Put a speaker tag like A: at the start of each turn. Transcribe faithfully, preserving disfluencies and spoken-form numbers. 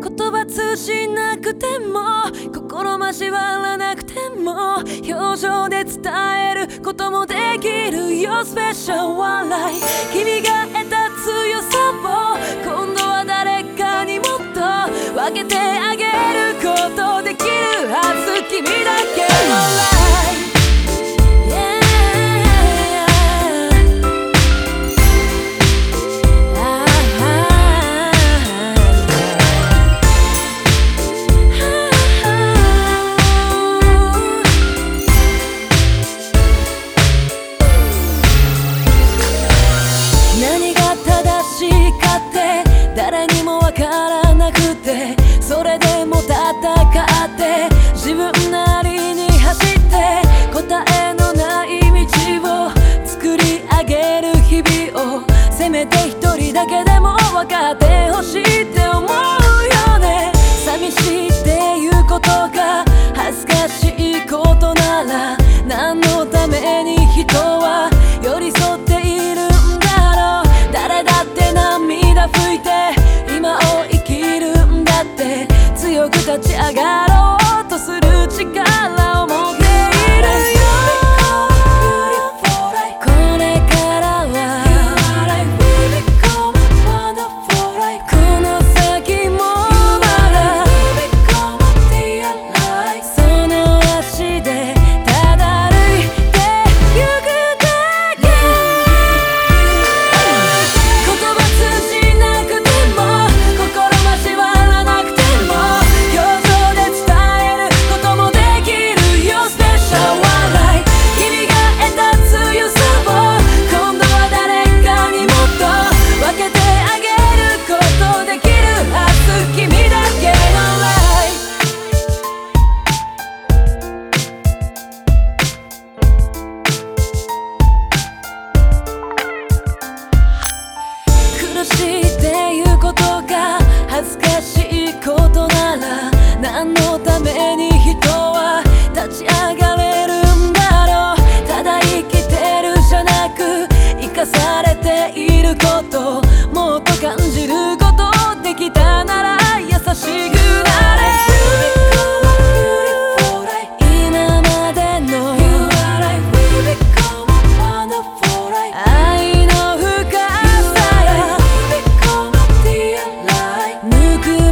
A: 言葉通じなくても心交わらなくても表情で伝えることもできる Your special笑い君が得た強さを今度は誰かにもっと分けてあげることできるはず君だけのライフ誰にもわからなくてそれでも戦って自分なりに走って答えのない道を作り上げる日々をせめて一人だけでも分かってほしいって思うよね寂しいっていうことが恥ずかしいことなら何のために人は寄り添っているんだろう誰だって涙拭いて今を生きるんだって強く立ち上がろうとする力を持っているよこれからはこの先もまだその足でただ歩いてゆくだけ言葉通じなくても心交わらなくても表情で伝えることもできる Your special笑い君が得た強さを今度は誰かにもっと分けてあげることできるはず君だけのライフ苦しいっていうことが恥ずかしいことなら何のために人は立ち上がれるんだろうただ生きてるじゃなく生かされていることもっと感じることできたなら優しくなれる今までの愛の深さやぬく